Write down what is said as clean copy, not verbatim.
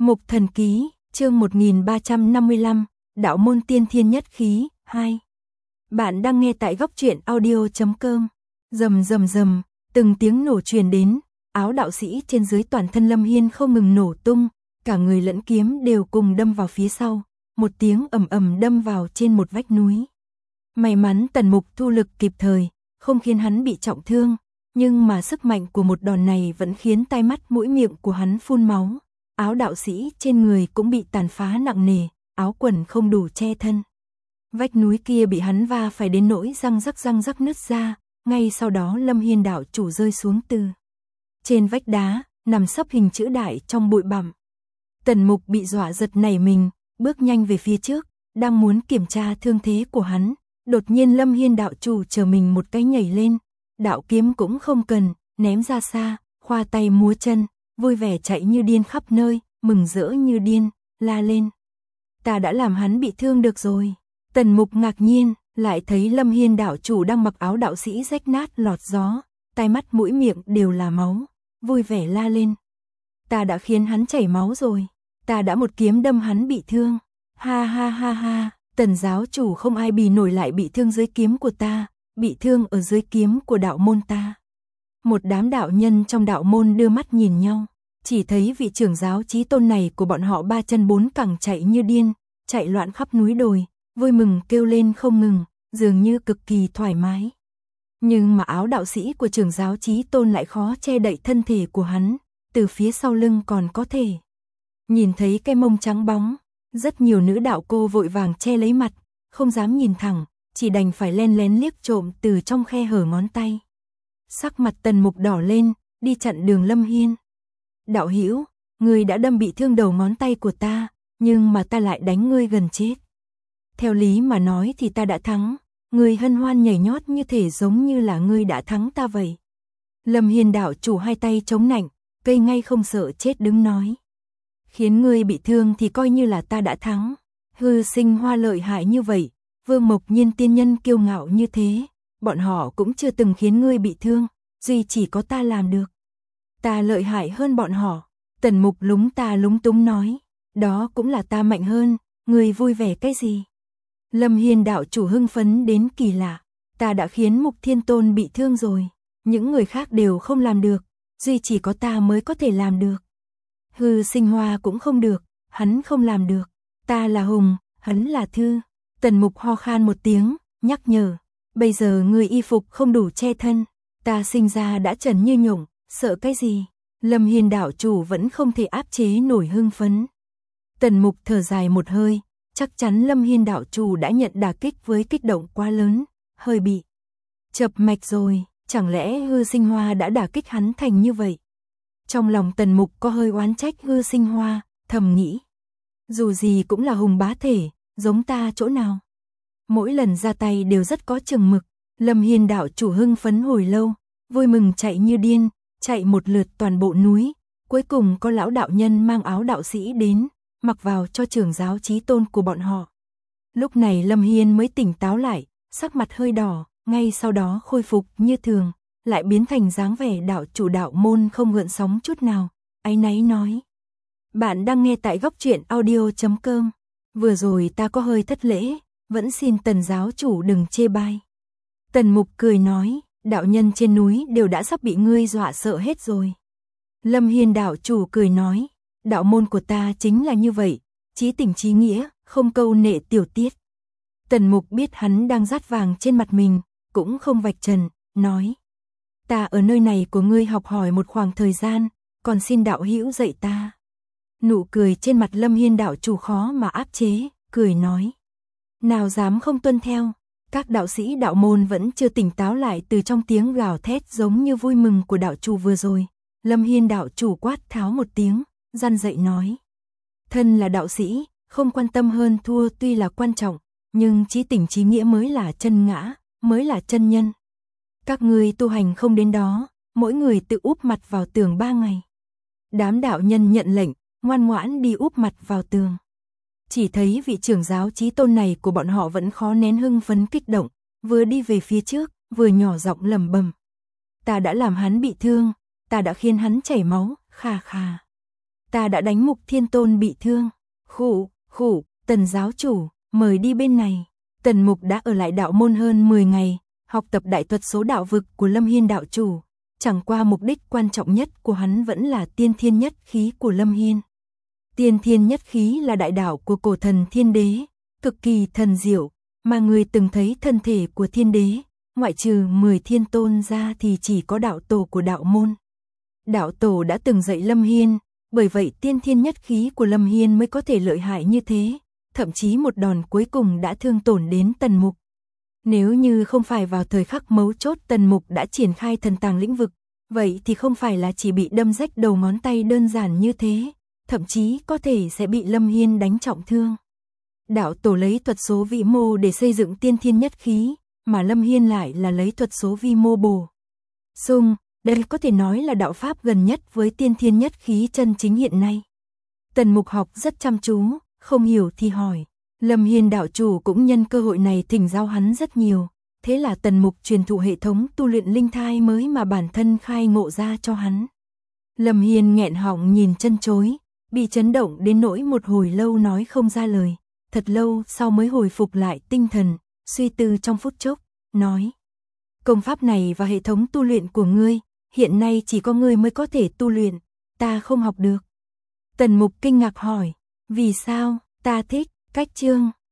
Mục Thần Ký, chương 1355, Đạo môn tiên thiên nhất khí, 2. Bạn đang nghe tại góc truyện audio.com. Rầm rầm rầm, từng tiếng nổ truyền đến, áo đạo sĩ trên dưới toàn thân Lâm Hiên không ngừng nổ tung, cả người lẫn kiếm đều cùng đâm vào phía sau, một tiếng ầm ầm đâm vào trên một vách núi. May mắn Tần Mục thu lực kịp thời, không khiến hắn bị trọng thương, nhưng mà sức mạnh của một đòn này vẫn khiến tai mắt mũi miệng của hắn phun máu. Áo đạo sĩ trên người cũng bị tàn phá nặng nề, áo quần không đủ che thân. Vách núi kia bị hắn va phải đến nỗi răng rắc nứt ra, ngay sau đó Lâm Hiên đạo chủ rơi xuống từ trên vách đá, nằm sấp hình chữ đại trong bụi bặm. Tần Mục bị dọa giật nảy mình, bước nhanh về phía trước, đang muốn kiểm tra thương thế của hắn, đột nhiên Lâm Hiên đạo chủ chờ mình một cái nhảy lên, đạo kiếm cũng không cần, ném ra xa, khoa tay múa chân, vui vẻ chạy như điên khắp nơi, mừng rỡ như điên, la lên. Ta đã làm hắn bị thương được rồi. Tần Mục ngạc nhiên, lại thấy Lâm Hiên đạo chủ đang mặc áo đạo sĩ rách nát lọt gió, tai mắt mũi miệng đều là máu, vui vẻ la lên. Ta đã khiến hắn chảy máu rồi, ta đã một kiếm đâm hắn bị thương. Ha ha ha ha, Tần giáo chủ không ai bì nổi lại bị thương dưới kiếm của ta, bị thương ở dưới kiếm của đạo môn ta. Một đám đạo nhân trong đạo môn đưa mắt nhìn nhau, chỉ thấy vị trưởng giáo chí tôn này của bọn họ ba chân bốn cẳng chạy như điên, chạy loạn khắp núi đồi, vui mừng kêu lên không ngừng, dường như cực kỳ thoải mái. Nhưng mà áo đạo sĩ của trưởng giáo chí tôn lại khó che đậy thân thể của hắn, từ phía sau lưng còn có thể nhìn thấy cái mông trắng bóng. Rất nhiều nữ đạo cô vội vàng che lấy mặt, không dám nhìn thẳng, chỉ đành phải len lén liếc trộm từ trong khe hở ngón tay. Sắc mặt Tần Mục đỏ lên, đi chặn đường Lâm Hiên. Đạo hữu, ngươi đã đâm bị thương đầu ngón tay của ta, nhưng mà ta lại đánh ngươi gần chết. Theo lý mà nói thì ta đã thắng, ngươi hân hoan nhảy nhót như thể giống như là ngươi đã thắng ta vậy. Lâm Hiên đạo chủ hai tay chống nạnh, cây ngay không sợ chết đứng nói. Khiến ngươi bị thương thì coi như là ta đã thắng. Hư Sinh Hoa lợi hại như vậy, Vương Mộc Nhiên tiên nhân kiêu ngạo như thế, bọn họ cũng chưa từng khiến ngươi bị thương, duy chỉ có ta làm được. Ta lợi hại hơn bọn họ. Tần Mục lúng ta lúng túng nói, đó cũng là ta mạnh hơn, ngươi vui vẻ cái gì? Lâm Hiên đạo chủ hưng phấn đến kỳ lạ, ta đã khiến Mục Thiên Tôn bị thương rồi, những người khác đều không làm được, duy chỉ có ta mới có thể làm được. Hư Sinh Hoa cũng không được, hắn không làm được, ta là Hùng, hắn là Thư. Tần Mục ho khan một tiếng, nhắc nhở, bây giờ người y phục không đủ che thân, ta sinh ra đã trần như nhộng, sợ cái gì? Lâm Hiên đạo chủ vẫn không thể áp chế nổi hưng phấn. Tần Mục thở dài một hơi, chắc chắn Lâm Hiên đạo chủ đã nhận đả kích với kích động quá lớn, hơi bị chập mạch rồi, chẳng lẽ Hư Sinh Hoa đã đả kích hắn thành như vậy? Trong lòng Tần Mục có hơi oán trách Hư Sinh Hoa, thầm nghĩ, dù gì cũng là Hùng bá thể, giống ta chỗ nào? Mỗi lần ra tay đều rất có chừng mực. Lâm Hiên đạo chủ hưng phấn hồi lâu, vui mừng chạy như điên, chạy một lượt toàn bộ núi, cuối cùng có lão đạo nhân mang áo đạo sĩ đến, mặc vào cho trưởng giáo chí tôn của bọn họ. Lúc này Lâm Hiên mới tỉnh táo lại, sắc mặt hơi đỏ, ngay sau đó khôi phục như thường, lại biến thành dáng vẻ đạo chủ đạo môn không gợn sóng chút nào, áy náy nói. Bạn đang nghe tại góc truyện audio.com. Vừa rồi ta có hơi thất lễ, vẫn xin Tần giáo chủ đừng chê bai. Tần Mục cười nói, đạo nhân trên núi đều đã sắp bị ngươi dọa sợ hết rồi. Lâm Hiên đạo chủ cười nói, đạo môn của ta chính là như vậy, chí tình chí nghĩa, không câu nệ tiểu tiết. Tần Mục biết hắn đang dát vàng trên mặt mình, cũng không vạch trần, nói. Ta ở nơi này của ngươi học hỏi một khoảng thời gian, còn xin đạo hữu dạy ta. Nụ cười trên mặt Lâm Hiên đạo chủ khó mà áp chế, cười nói. Nào dám không tuân theo, các đạo sĩ đạo môn vẫn chưa tỉnh táo lại từ trong tiếng gào thét giống như vui mừng của đạo chủ vừa rồi. Lâm Hiên đạo chủ quát tháo một tiếng, răn dạy nói. Thân là đạo sĩ, không quan tâm hơn thua tuy là quan trọng, nhưng chí tình chí nghĩa mới là chân ngã, mới là chân nhân. Các ngươi tu hành không đến đó, mỗi người tự úp mặt vào tường 3 ngày. Đám đạo nhân nhận lệnh, ngoan ngoãn đi úp mặt vào tường. Chỉ thấy vị trưởng giáo chí tôn này của bọn họ vẫn khó nén hưng phấn kích động, vừa đi về phía trước, vừa nhỏ giọng lẩm bẩm. Ta đã làm hắn bị thương, ta đã khiến hắn chảy máu, khà khà. ta đã đánh Mục Thiên Tôn bị thương. Khụ, Tần giáo chủ, mời đi bên này. Tần Mục đã ở lại đạo môn hơn 10 ngày, học tập đại thuật số đạo vực của Lâm Hiên đạo chủ. Chẳng qua mục đích quan trọng nhất của hắn vẫn là tiên thiên nhất khí của Lâm Hiên. Tiên thiên nhất khí là đại đạo của cổ thần thiên đế, cực kỳ thần diệu, mà người từng thấy thân thể của thiên đế, ngoại trừ 10 thiên tôn ra thì chỉ có đạo tổ của đạo môn. Đạo tổ đã từng dạy Lâm Hiên, bởi vậy tiên thiên nhất khí của Lâm Hiên mới có thể lợi hại như thế, thậm chí một đòn cuối cùng đã thương tổn đến Tần Mục. Nếu như không phải vào thời khắc mấu chốt Tần Mục đã triển khai thần tàng lĩnh vực, vậy thì không phải là chỉ bị đâm rách đầu ngón tay đơn giản như thế, thậm chí có thể sẽ bị Lâm Hiên đánh trọng thương. Đạo tổ lấy thuật số vĩ mô để xây dựng tiên thiên nhất khí, mà Lâm Hiên lại là lấy thuật số vi mô bổ sung, đây có thể nói là đạo pháp gần nhất với tiên thiên nhất khí chân chính hiện nay. Tần Mục học rất chăm chú, không hiểu thì hỏi. Lâm Hiên đạo chủ cũng nhân cơ hội này thỉnh giáo hắn rất nhiều, thế là Tần Mục truyền thụ hệ thống tu luyện linh thai mới mà bản thân khai ngộ ra cho hắn. Lâm Hiên nghẹn họng nhìn chân chối, bị chấn động đến nỗi một hồi lâu nói không ra lời, thật lâu sau mới hồi phục lại tinh thần, suy tư trong phút chốc, nói: công pháp này và hệ thống tu luyện của ngươi, hiện nay chỉ có ngươi mới có thể tu luyện, ta không học được. Tần Mục kinh ngạc hỏi: vì sao? Ta thích. Cách chương